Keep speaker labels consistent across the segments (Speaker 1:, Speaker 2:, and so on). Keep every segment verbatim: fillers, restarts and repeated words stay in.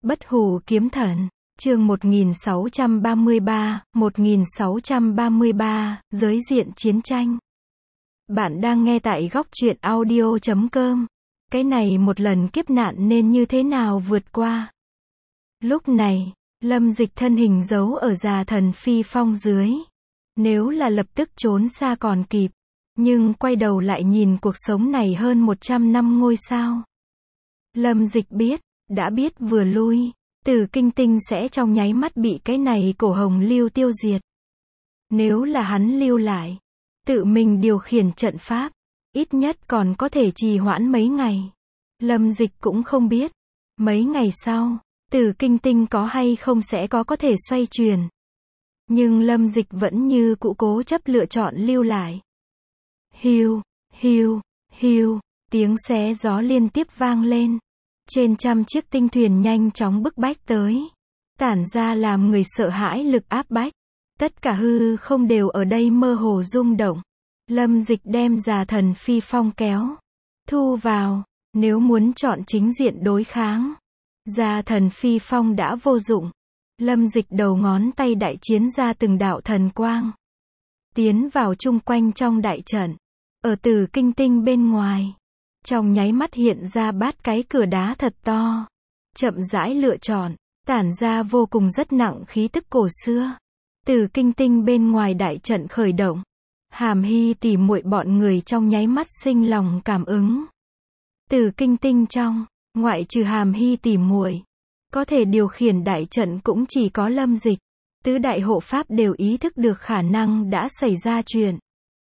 Speaker 1: Bất hủ kiếm thần, chương một nghìn sáu trăm ba mươi ba, một nghìn sáu trăm ba mươi ba, giới diện chiến tranh. Bạn đang nghe tại góc truyện audio chấm com. Cái này một lần kiếp nạn nên như thế nào vượt qua? Lúc này, Lâm Dịch thân hình giấu ở già thần phi phong dưới. Nếu là lập tức trốn xa còn kịp, nhưng quay đầu lại nhìn cuộc sống này hơn một trăm năm ngôi sao. Lâm Dịch biết, đã biết vừa lui, Tử Kinh Tinh sẽ trong nháy mắt bị cái này cổ hồng lưu tiêu diệt. Nếu là hắn lưu lại, tự mình điều khiển trận pháp, ít nhất còn có thể trì hoãn mấy ngày. Lâm Dịch cũng không biết, mấy ngày sau, Tử Kinh Tinh có hay không sẽ có có thể xoay chuyển. Nhưng Lâm Dịch vẫn như cũ cố chấp lựa chọn lưu lại. Hiu, hiu, hiu, tiếng xé gió liên tiếp vang lên. Trên trăm chiếc tinh thuyền nhanh chóng bức bách tới, tản ra làm người sợ hãi lực áp bách. Tất cả hư không đều ở đây mơ hồ rung động. Lâm Dịch đem già thần phi phong kéo, thu vào, nếu muốn chọn chính diện đối kháng. Già thần phi phong đã vô dụng. Lâm Dịch đầu ngón tay đại chiến ra từng đạo thần quang, tiến vào chung quanh trong đại trận, ở Tử Kinh Tinh bên ngoài. Trong nháy mắt hiện ra bát cái cửa đá thật to, chậm rãi lựa chọn, tản ra vô cùng rất nặng khí tức cổ xưa. Tử Kinh Tinh bên ngoài đại trận khởi động, Hàm Hy tỉ muội bọn người trong nháy mắt sinh lòng cảm ứng. Tử Kinh Tinh trong, ngoại trừ Hàm Hy tỉ muội, có thể điều khiển đại trận cũng chỉ có Lâm Dịch. Tứ đại hộ pháp đều ý thức được khả năng đã xảy ra chuyện.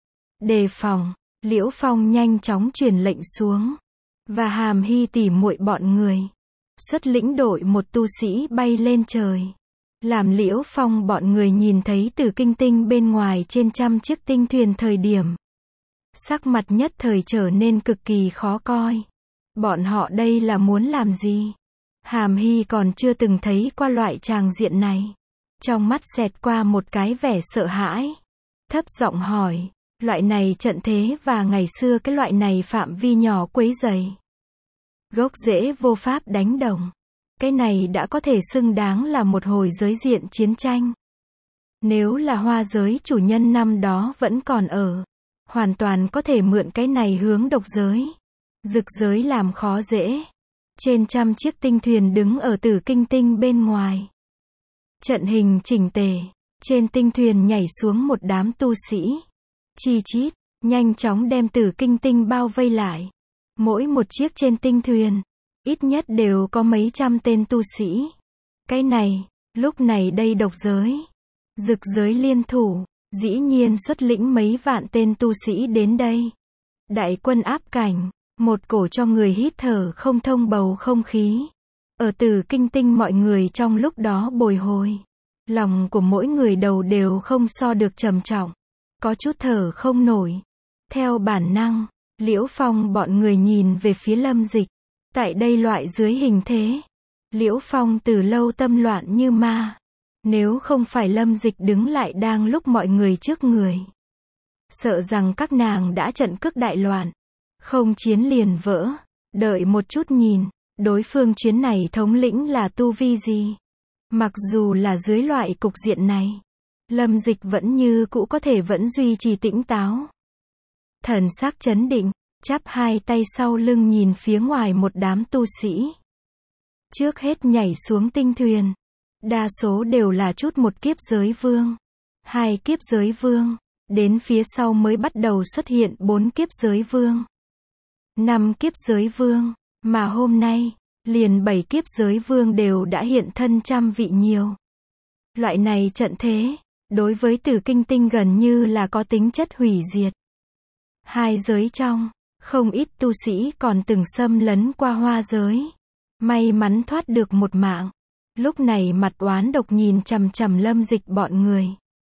Speaker 1: Đề phòng. Liễu Phong nhanh chóng truyền lệnh xuống, và Hàm Hy tỉ muội bọn người xuất lĩnh đội một tu sĩ bay lên trời. Làm Liễu Phong bọn người nhìn thấy Tử Kinh Tinh bên ngoài trên trăm chiếc tinh thuyền thời điểm, sắc mặt nhất thời trở nên cực kỳ khó coi. Bọn họ đây là muốn làm gì? Hàm Hy còn chưa từng thấy qua loại tràng diện này. Trong mắt xẹt qua một cái vẻ sợ hãi, thấp giọng hỏi. Loại này trận thế và ngày xưa cái loại này phạm vi nhỏ quấy rầy, gốc rễ vô pháp đánh đồng. Cái này đã có thể xưng đáng là một hồi giới diện chiến tranh. Nếu là hoa giới chủ nhân năm đó vẫn còn ở, hoàn toàn có thể mượn cái này hướng độc giới, dực giới làm khó dễ. Trên trăm chiếc tinh thuyền đứng ở Tử Kinh Tinh bên ngoài. Trận hình chỉnh tề, trên tinh thuyền nhảy xuống một đám tu sĩ. Chi chít, nhanh chóng đem Tử Kinh Tinh bao vây lại. Mỗi một chiếc trên tinh thuyền, ít nhất đều có mấy trăm tên tu sĩ. Cái này, lúc này đây độc giới, dực giới liên thủ, dĩ nhiên xuất lĩnh mấy vạn tên tu sĩ đến đây. Đại quân áp cảnh, một cổ cho người hít thở không thông bầu không khí. Ở Tử Kinh Tinh mọi người trong lúc đó bồi hồi. Lòng của mỗi người đầu đều không so được trầm trọng. Có chút thở không nổi. Theo bản năng, Liễu Phong bọn người nhìn về phía Lâm Dịch. Tại đây loại dưới hình thế, Liễu Phong từ lâu tâm loạn như ma. Nếu không phải Lâm Dịch đứng lại đang lúc mọi người trước người, sợ rằng các nàng đã trận cước đại loạn. Không chiến liền vỡ. Đợi một chút nhìn, đối phương chuyến này thống lĩnh là tu vi gì? Mặc dù là dưới loại cục diện này, Lâm Dịch vẫn như cũ có thể vẫn duy trì tĩnh táo. Thần sắc chấn định, chắp hai tay sau lưng nhìn phía ngoài một đám tu sĩ. Trước hết nhảy xuống tinh thuyền. Đa số đều là chút một kiếp giới vương, hai kiếp giới vương, đến phía sau mới bắt đầu xuất hiện bốn kiếp giới vương, năm kiếp giới vương, mà hôm nay, liền bảy kiếp giới vương đều đã hiện thân trăm vị nhiều. Loại này trận thế, đối với Tử Kinh Tinh gần như là có tính chất hủy diệt. Hai giới trong, không ít tu sĩ còn từng xâm lấn qua hoa giới. May mắn thoát được một mạng. Lúc này mặt oán độc nhìn chằm chằm Lâm Dịch bọn người.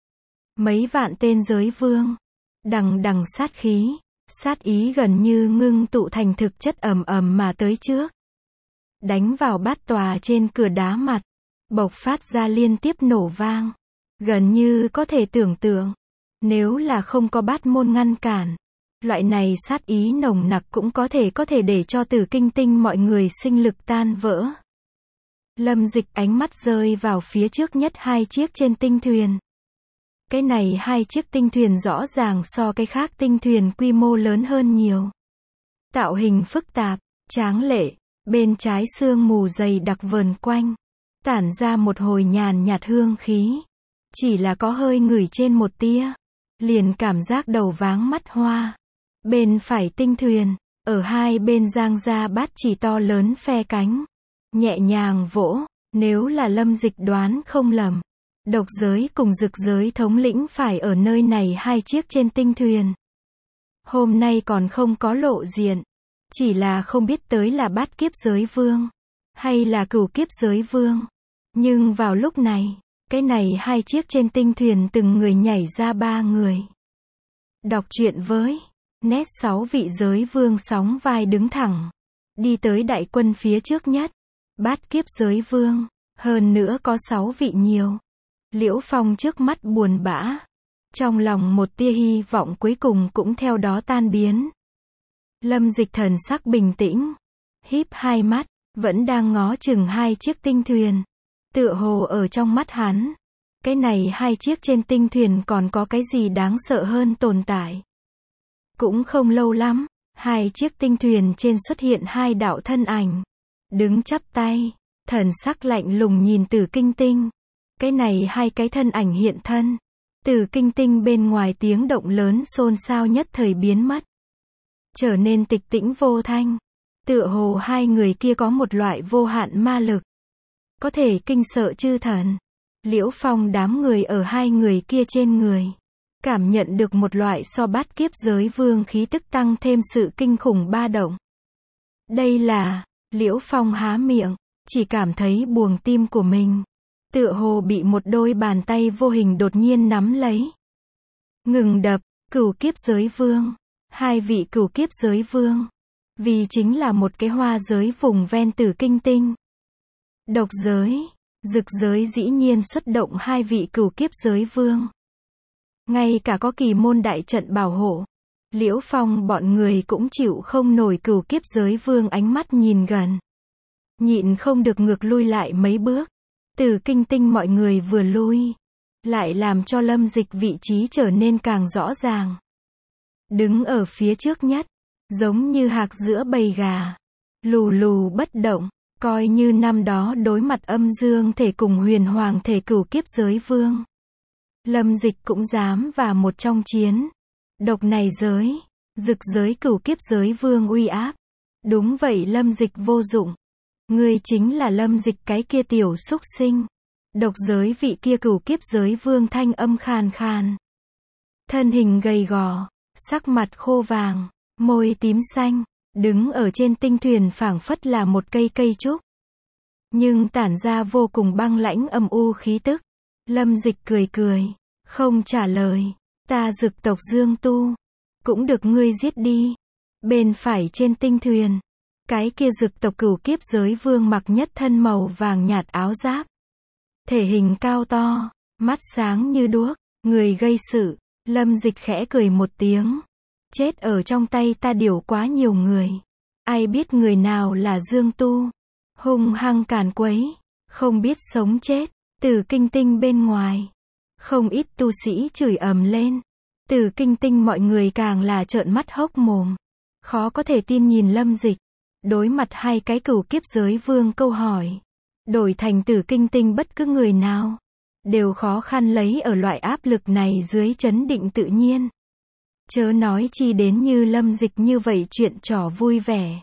Speaker 1: Mấy vạn tên giới vương, đằng đằng sát khí, sát ý gần như ngưng tụ thành thực chất ầm ầm mà tới trước. Đánh vào bát tòa trên cửa đá mặt, bộc phát ra liên tiếp nổ vang. Gần như có thể tưởng tượng, nếu là không có bát môn ngăn cản, loại này sát ý nồng nặc cũng có thể có thể để cho Tử Kinh Tinh mọi người sinh lực tan vỡ. Lâm Dịch ánh mắt rơi vào phía trước nhất hai chiếc trên tinh thuyền. Cái này hai chiếc tinh thuyền rõ ràng so cái khác tinh thuyền quy mô lớn hơn nhiều. Tạo hình phức tạp, tráng lệ, bên trái sương mù dày đặc vờn quanh, tản ra một hồi nhàn nhạt hương khí. Chỉ là có hơi ngửi trên một tia, liền cảm giác đầu váng mắt hoa. Bên phải tinh thuyền, ở hai bên giang ra bát chỉ to lớn phe cánh, nhẹ nhàng vỗ. Nếu là Lâm Dịch đoán không lầm, độc giới cùng dực giới thống lĩnh phải ở nơi này hai chiếc trên tinh thuyền. Hôm nay còn không có lộ diện, chỉ là không biết tới là bát kiếp giới vương, hay là cửu kiếp giới vương. Nhưng vào lúc này, cái này hai chiếc trên tinh thuyền từng người nhảy ra ba người. Đọc truyện với nét sáu vị giới vương sóng vai đứng thẳng, đi tới đại quân phía trước nhất. Bát kiếp giới vương, hơn nữa có sáu vị nhiều. Liễu Phong trước mắt buồn bã, trong lòng một tia hy vọng cuối cùng cũng theo đó tan biến. Lâm Dịch thần sắc bình tĩnh, híp hai mắt, vẫn đang ngó chừng hai chiếc tinh thuyền. Tựa hồ ở trong mắt hắn, cái này hai chiếc trên tinh thuyền còn có cái gì đáng sợ hơn tồn tại. Cũng không lâu lắm, hai chiếc tinh thuyền trên xuất hiện hai đạo thân ảnh, đứng chắp tay, thần sắc lạnh lùng nhìn Tử Kinh Tinh. Cái này hai cái thân ảnh hiện thân, Tử Kinh Tinh bên ngoài tiếng động lớn xôn xao nhất thời biến mất, trở nên tịch tĩnh vô thanh. Tựa hồ hai người kia có một loại vô hạn ma lực, có thể kinh sợ chư thần. Liễu Phong đám người ở hai người kia trên người, cảm nhận được một loại so bát kiếp giới vương khí tức tăng thêm sự kinh khủng ba động. Đây là, Liễu Phong há miệng, chỉ cảm thấy buồng tim của mình, tựa hồ bị một đôi bàn tay vô hình đột nhiên nắm lấy. Ngừng đập, cửu kiếp giới vương, hai vị cửu kiếp giới vương, vì chính là một cái hoa giới vùng ven Tử Kinh Tinh. Độc giới, dực giới dĩ nhiên xuất động hai vị cửu kiếp giới vương. Ngay cả có kỳ môn đại trận bảo hộ, Liễu Phong bọn người cũng chịu không nổi cửu kiếp giới vương ánh mắt nhìn gần. Nhịn không được ngược lui lại mấy bước. Tử Kinh Tinh mọi người vừa lui, lại làm cho Lâm Dịch vị trí trở nên càng rõ ràng. Đứng ở phía trước nhất, giống như hạc giữa bầy gà, lù lù bất động, coi như năm đó đối mặt âm dương thể cùng huyền hoàng thể cửu kiếp giới vương. Lâm Dịch cũng dám vào một trong chiến. Độc này giới, dực giới cửu kiếp giới vương uy áp. Đúng vậy, Lâm Dịch vô dụng. Ngươi chính là Lâm Dịch cái kia tiểu súc sinh. Độc giới vị kia cửu kiếp giới vương thanh âm khàn khàn. Thân hình gầy gò, sắc mặt khô vàng, môi tím xanh, đứng ở trên tinh thuyền phảng phất là một cây cây trúc, nhưng tản ra vô cùng băng lãnh âm u khí tức. Lâm Dịch cười cười, không trả lời. Ta dực tộc Dương Tu, cũng được ngươi giết đi. Bên phải trên tinh thuyền, cái kia dực tộc cửu kiếp giới vương mặc nhất thân màu vàng nhạt áo giáp, thể hình cao to, mắt sáng như đuốc, người gây sự. Lâm Dịch khẽ cười một tiếng. Chết ở trong tay ta điều quá nhiều người, ai biết người nào là Dương Tu. Hung hăng càn quấy, không biết sống chết. Tử Kinh Tinh bên ngoài, không ít tu sĩ chửi ầm lên. Tử Kinh Tinh mọi người càng là trợn mắt hốc mồm, khó có thể tin nhìn Lâm Dịch. Đối mặt hai cái cửu kiếp giới vương câu hỏi, đổi thành Tử Kinh Tinh bất cứ người nào, đều khó khăn lấy ở loại áp lực này dưới trấn định tự nhiên. Chớ nói chi đến như Lâm Dịch như vậy chuyện trò vui vẻ.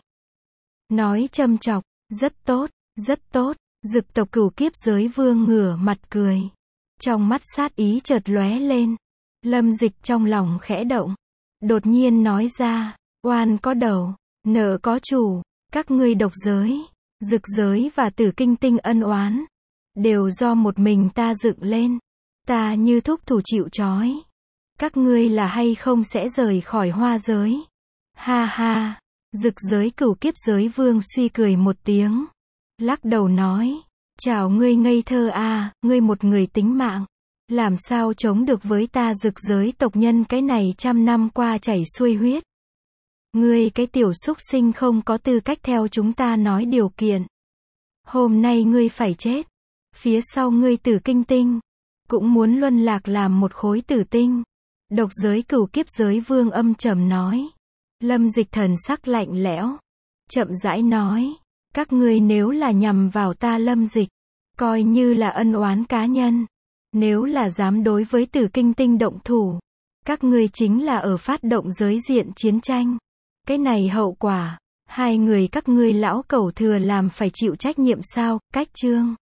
Speaker 1: Nói châm chọc, rất tốt, rất tốt. Dực tộc cửu kiếp giới vương ngửa mặt cười, trong mắt sát ý chợt lóe lên. Lâm Dịch trong lòng khẽ động, đột nhiên nói ra, oan có đầu, nợ có chủ. Các ngươi độc giới, dực giới và Tử Kinh Tinh ân oán, đều do một mình ta dựng lên. Ta như thúc thủ chịu trói. Các ngươi là hay không sẽ rời khỏi hoa giới. Ha ha. Dực giới cửu kiếp giới vương suy cười một tiếng, lắc đầu nói, chào ngươi ngây thơ à, ngươi một người tính mạng, làm sao chống được với ta dực giới tộc nhân cái này trăm năm qua chảy xuôi huyết. Ngươi cái tiểu súc sinh không có tư cách theo chúng ta nói điều kiện. Hôm nay ngươi phải chết. Phía sau ngươi Tử Kinh Tinh, cũng muốn luân lạc làm một khối tử tinh. Độc giới Cửu Kiếp Giới Vương âm trầm nói. Lâm Dịch thần sắc lạnh lẽo, chậm rãi nói, các ngươi nếu là nhằm vào ta Lâm Dịch, coi như là ân oán cá nhân. Nếu là dám đối với Tử Kinh Tinh động thủ, các ngươi chính là ở phát động giới diện chiến tranh. Cái này hậu quả, hai người các ngươi lão cẩu thừa làm phải chịu trách nhiệm sao? Cách chương